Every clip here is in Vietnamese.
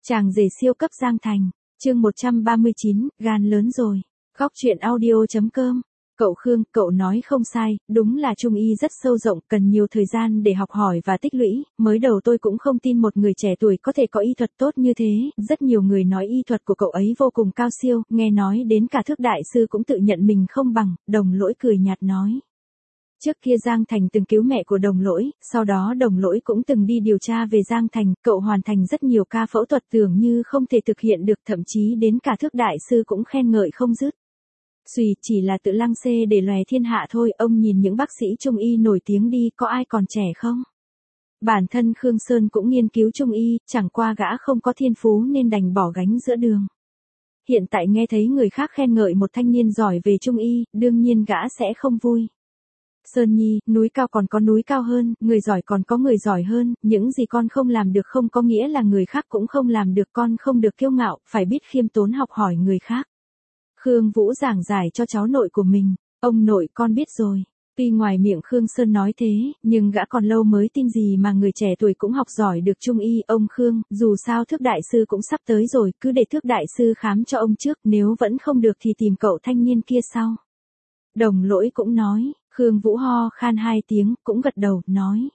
Chàng rể siêu cấp Giang Thành, chương 139, gan lớn rồi. Góc truyện audio.com. Cậu Khương, cậu nói không sai, đúng là trung y rất sâu rộng, cần nhiều thời gian để học hỏi và tích lũy. Mới đầu tôi cũng không tin một người trẻ tuổi có thể có y thuật tốt như thế, rất nhiều người nói y thuật của cậu ấy vô cùng cao siêu, nghe nói đến cả Thước đại sư cũng tự nhận mình không bằng. Đồng Lỗi cười nhạt nói. Trước kia Giang Thành từng cứu mẹ của Đồng Lỗi, sau đó Đồng Lỗi cũng từng đi điều tra về Giang Thành, cậu hoàn thành rất nhiều ca phẫu thuật tưởng như không thể thực hiện được, thậm chí đến cả Thước đại sư cũng khen ngợi không dứt. Xùy, chỉ là tự lăng xê để lòe thiên hạ thôi, ông nhìn những bác sĩ trung y nổi tiếng đi, có ai còn trẻ không? Bản thân Khương Sơn cũng nghiên cứu trung y, chẳng qua gã không có thiên phú nên đành bỏ gánh giữa đường. Hiện tại nghe thấy người khác khen ngợi một thanh niên giỏi về trung y, đương nhiên gã sẽ không vui. Sơn Nhi, núi cao còn có núi cao hơn, người giỏi còn có người giỏi hơn, những gì con không làm được không có nghĩa là người khác cũng không làm được, con không được kiêu ngạo, phải biết khiêm tốn học hỏi người khác. Khương Vũ giảng giải cho cháu nội của mình, ông nội con biết rồi. Tuy ngoài miệng Khương Sơn nói thế, nhưng gã còn lâu mới tin gì mà người trẻ tuổi cũng học giỏi được trung y. Ông Khương, dù sao Thước đại sư cũng sắp tới rồi, cứ để Thước đại sư khám cho ông trước, nếu vẫn không được thì tìm cậu thanh niên kia sau. Đồng Lỗi cũng nói. Khương Vũ ho khan 2 tiếng, cũng gật đầu, nói.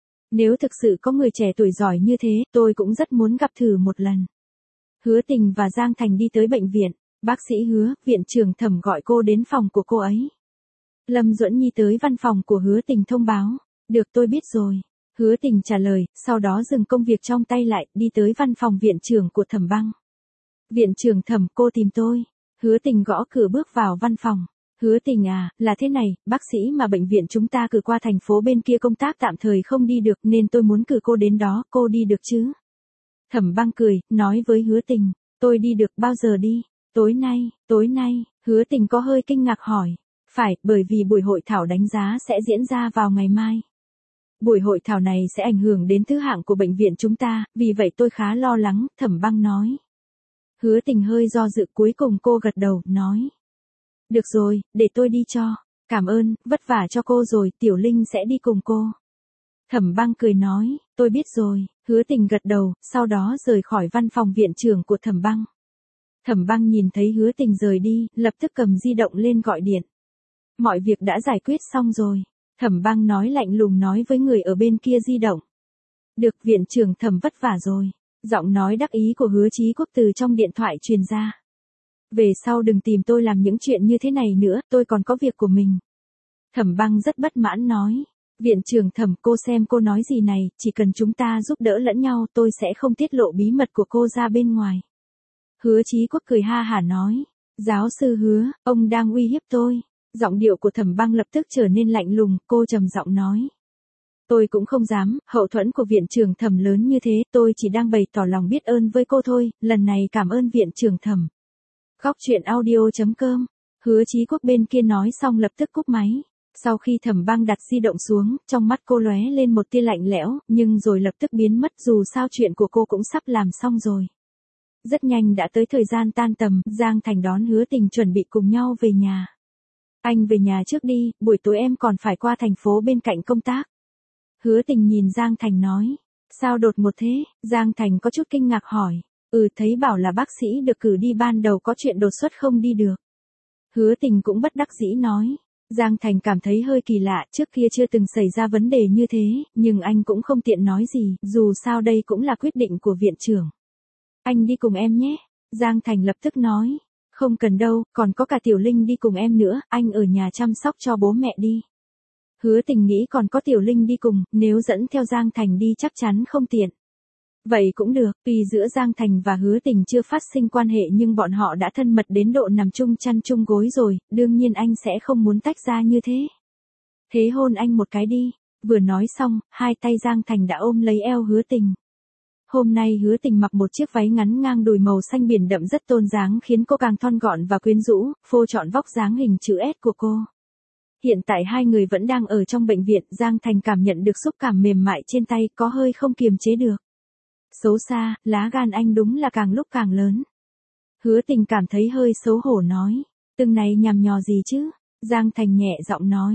Nếu thực sự có người trẻ tuổi giỏi như thế, tôi cũng rất muốn gặp thử một lần. Hứa Tình và Giang Thành đi tới bệnh viện, bác sĩ Hứa, viện trưởng Thẩm gọi cô đến phòng của cô ấy. Lâm Duẫn Nhi tới văn phòng của Hứa Tình thông báo, được tôi biết rồi. Hứa Tình trả lời, sau đó dừng công việc trong tay lại, đi tới văn phòng viện trưởng của Thẩm Băng. Viện trưởng Thẩm, cô tìm tôi. Hứa Tình gõ cửa bước vào văn phòng. Hứa Tình à, là thế này, bác sĩ mà bệnh viện chúng ta cử qua thành phố bên kia công tác tạm thời không đi được nên tôi muốn cử cô đến đó, cô đi được chứ? Thẩm Băng cười, nói với Hứa Tình, tôi đi được, bao giờ đi? Tối nay, Hứa Tình có hơi kinh ngạc hỏi. Phải, bởi vì buổi hội thảo đánh giá sẽ diễn ra vào ngày mai. Buổi hội thảo này sẽ ảnh hưởng đến thứ hạng của bệnh viện chúng ta, vì vậy tôi khá lo lắng, Thẩm Băng nói. Hứa Tình hơi do dự, cuối cùng cô gật đầu, nói. Được rồi, để tôi đi cho. Cảm ơn, vất vả cho cô rồi, Tiểu Linh sẽ đi cùng cô. Thẩm Băng cười nói, tôi biết rồi. Hứa Tình gật đầu, sau đó rời khỏi văn phòng viện trưởng của Thẩm Băng. Thẩm Băng nhìn thấy Hứa Tình rời đi, lập tức cầm di động lên gọi điện. Mọi việc đã giải quyết xong rồi. Thẩm Băng nói lạnh lùng nói với người ở bên kia di động. Được, viện trưởng Thẩm vất vả rồi. Giọng nói đắc ý của Hứa Chí Quốc từ trong điện thoại truyền ra. Về sau đừng tìm tôi làm những chuyện như thế này nữa, tôi còn có việc của mình. Thẩm Băng rất bất mãn nói. Viện trưởng Thẩm, cô xem cô nói gì này, chỉ cần chúng ta giúp đỡ lẫn nhau tôi sẽ không tiết lộ bí mật của cô ra bên ngoài. Hứa Chí Quốc cười ha hả nói. Giáo sư Hứa, ông đang uy hiếp tôi. Giọng điệu của Thẩm Băng lập tức trở nên lạnh lùng, cô trầm giọng nói. Tôi cũng không dám, hậu thuẫn của viện trưởng Thẩm lớn như thế, tôi chỉ đang bày tỏ lòng biết ơn với cô thôi, lần này cảm ơn viện trưởng Thẩm. Góc truyện audio.com. Hứa Chí Quốc bên kia nói xong lập tức cúp máy. Sau khi Thẩm Băng đặt di động xuống, trong mắt cô lóe lên một tia lạnh lẽo, nhưng rồi lập tức biến mất, dù sao chuyện của cô cũng sắp làm xong rồi. Rất nhanh đã tới thời gian tan tầm, Giang Thành đón Hứa Tình chuẩn bị cùng nhau về nhà. Anh về nhà trước đi, buổi tối em còn phải qua thành phố bên cạnh công tác. Hứa Tình nhìn Giang Thành nói. Sao đột ngột thế? Giang Thành có chút kinh ngạc hỏi. Thấy bảo là bác sĩ được cử đi ban đầu có chuyện đột xuất không đi được. Hứa Tình cũng bất đắc dĩ nói. Giang Thành cảm thấy hơi kỳ lạ, trước kia chưa từng xảy ra vấn đề như thế, nhưng anh cũng không tiện nói gì, dù sao đây cũng là quyết định của viện trưởng. Anh đi cùng em nhé. Giang Thành lập tức nói. Không cần đâu, còn có cả Tiểu Linh đi cùng em nữa, anh ở nhà chăm sóc cho bố mẹ đi. Hứa Tình nghĩ còn có Tiểu Linh đi cùng, nếu dẫn theo Giang Thành đi chắc chắn không tiện. Vậy cũng được, tuy giữa Giang Thành và Hứa Tình chưa phát sinh quan hệ nhưng bọn họ đã thân mật đến độ nằm chung chăn chung gối rồi, đương nhiên anh sẽ không muốn tách ra như thế. Thế hôn anh một cái đi. Vừa nói xong, hai tay Giang Thành đã ôm lấy eo Hứa Tình. Hôm nay Hứa Tình mặc một chiếc váy ngắn ngang đùi màu xanh biển đậm rất tôn dáng khiến cô càng thon gọn và quyến rũ, phô trọn vóc dáng hình chữ S của cô. Hiện tại hai người vẫn đang ở trong bệnh viện, Giang Thành cảm nhận được xúc cảm mềm mại trên tay, có hơi không kiềm chế được. Xấu xa, lá gan anh đúng là càng lúc càng lớn. Hứa Tình cảm thấy hơi xấu hổ nói. Từng này nhằm nhò gì chứ? Giang Thành nhẹ giọng nói.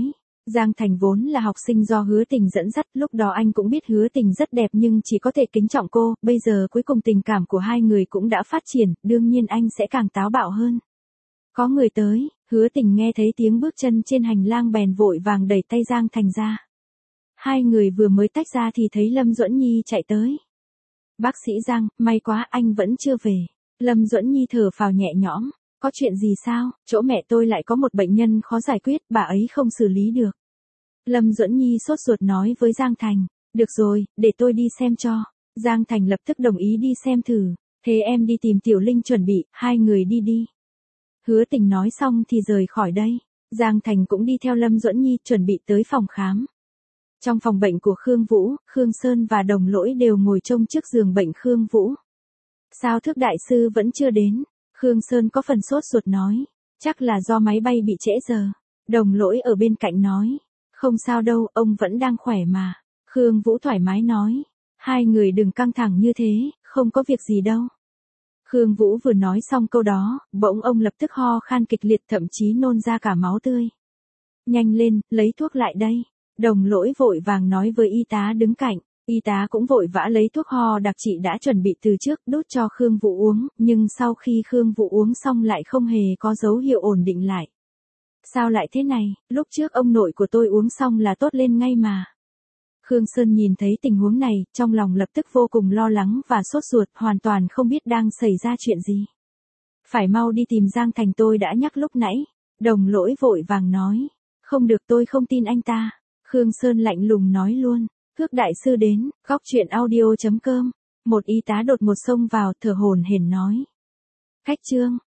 Giang Thành vốn là học sinh do Hứa Tình dẫn dắt, lúc đó anh cũng biết Hứa Tình rất đẹp nhưng chỉ có thể kính trọng cô, bây giờ cuối cùng tình cảm của hai người cũng đã phát triển, đương nhiên anh sẽ càng táo bạo hơn. Có người tới, Hứa Tình nghe thấy tiếng bước chân trên hành lang bèn vội vàng đẩy tay Giang Thành ra. Hai người vừa mới tách ra thì thấy Lâm Duẫn Nhi chạy tới. Bác sĩ Giang, may quá anh vẫn chưa về. Lâm Duẫn Nhi thở phào nhẹ nhõm. Có chuyện gì sao, chỗ mẹ tôi lại có một bệnh nhân khó giải quyết, bà ấy không xử lý được. Lâm Duẫn Nhi sốt ruột nói với Giang Thành. Được rồi, để tôi đi xem cho. Giang Thành lập tức đồng ý đi xem thử. Thế em đi tìm Tiểu Linh chuẩn bị, hai người đi đi. Hứa Tình nói xong thì rời khỏi đây. Giang Thành cũng đi theo Lâm Duẫn Nhi chuẩn bị tới phòng khám. Trong phòng bệnh của Khương Vũ, Khương Sơn và Đồng Lỗi đều ngồi trông trước giường bệnh Khương Vũ. Sao Thước đại sư vẫn chưa đến? Khương Sơn có phần sốt ruột nói. Chắc là do máy bay bị trễ giờ. Đồng Lỗi ở bên cạnh nói. Không sao đâu, ông vẫn đang khỏe mà. Khương Vũ thoải mái nói. Hai người đừng căng thẳng như thế, không có việc gì đâu. Khương Vũ vừa nói xong câu đó, bỗng ông lập tức ho khan kịch liệt, thậm chí nôn ra cả máu tươi. Nhanh lên, lấy thuốc lại đây. Đồng Lỗi vội vàng nói với y tá đứng cạnh. Y tá cũng vội vã lấy thuốc ho đặc trị đã chuẩn bị từ trước đút cho Khương Vũ uống, nhưng sau khi Khương Vũ uống xong lại không hề có dấu hiệu ổn định lại. Sao lại thế này, lúc trước ông nội của tôi uống xong là tốt lên ngay mà. Khương Sơn nhìn thấy tình huống này, trong lòng lập tức vô cùng lo lắng và sốt ruột, hoàn toàn không biết đang xảy ra chuyện gì. Phải mau đi tìm Giang Thành tôi đã nhắc lúc nãy. Đồng Lỗi vội vàng nói. Không được, tôi không tin anh ta. Khương Sơn lạnh lùng nói luôn. Thước đại sư đến, góc chuyện audio.com. Một y tá đột ngột xông vào, thở hổn hển nói. Khách Trương,